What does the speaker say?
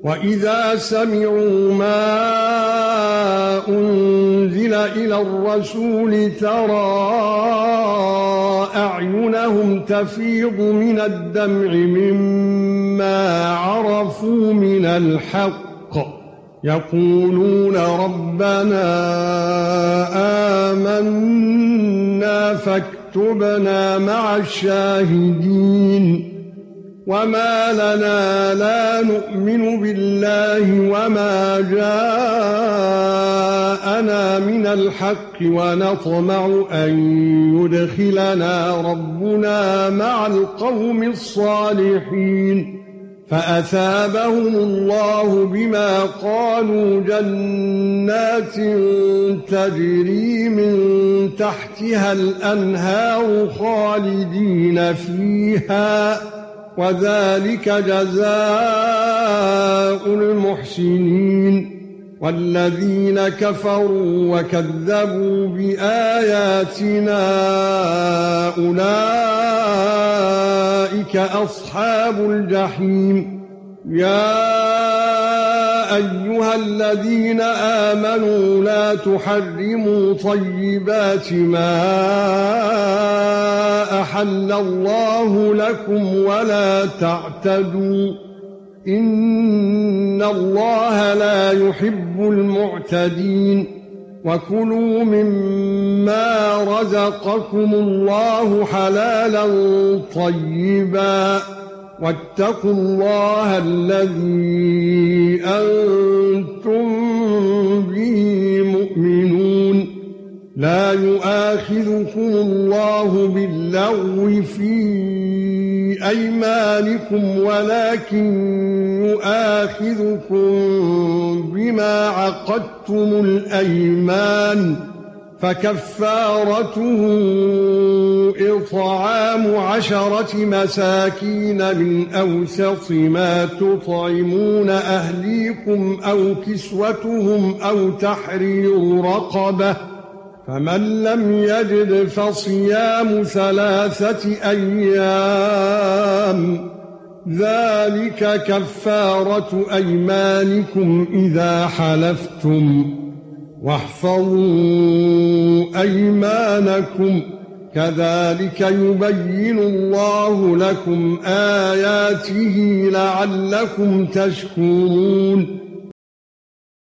وَإِذَا سَمِعُوا مَا أُنْزِلَ إِلَى الرَّسُولِ تَرَى أَعْيُنَهُمْ تَفِيضُ مِنَ الدَّمْعِ مِمَّا عَرَفُوا مِنَ الْحَقِّ يَقُولُونَ رَبَّنَا آمَنَّا فَاكْتُبْنَا مَعَ الشَّاهِدِينَ وَمَا لَنَا لَا نُؤْمِنُ بِاللَّهِ وَمَا جَاءَنَا مِنَ الْحَقِّ وَنَطْمَعُ أَن يُدْخِلَنَا رَبُّنَا مَعَ الْقَوْمِ الصَّالِحِينَ فَأَثَابَهُمُ اللَّهُ بِمَا قَالُوا جَنَّاتٍ تَجْرِي مِن تَحْتِهَا الْأَنْهَارُ خَالِدِينَ فِيهَا وَذَلِكَ جَزَاءُ الْمُحْسِنِينَ وَالَّذِينَ كَفَرُوا وَكَذَّبُوا بِآيَاتِنَا أُولَئِكَ أَصْحَابُ الْجَحِيمِ يَا أَيُّهَا الَّذِينَ آمَنُوا لَا تُحَرِّمُوا طَيِّبَاتِ مَا أَحَلَّ اللَّهُ لَكُمْ وَلَا تَعْتَدُوا إِنَّ اللَّهَ لَا يُحِبُّ الْمُعْتَدِينَ وَكُلُوا مِمَّا رَزَقَكُمُ اللَّهُ حَلَالًا طَيِّبًا وَاتَّقُوا اللَّهَ الَّذِي أَنْتُمْ بِهِ مُؤْمِنُونَ لا يؤاخذكم الله باللغو في أيمانكم ولكن يؤاخذكم بما عقدتم الأيمان فكفارته إطعام 10 مساكين من أوسط ما تطعمون أهليكم أو كسوتهم أو تحرير رقبة فمن لم يجد فصيام 3 أيام ذلك كفارة أيمانكم إذا حلفتم واحفظوا أيمانكم كذلك يبين الله لكم آياته لعلكم تشكرون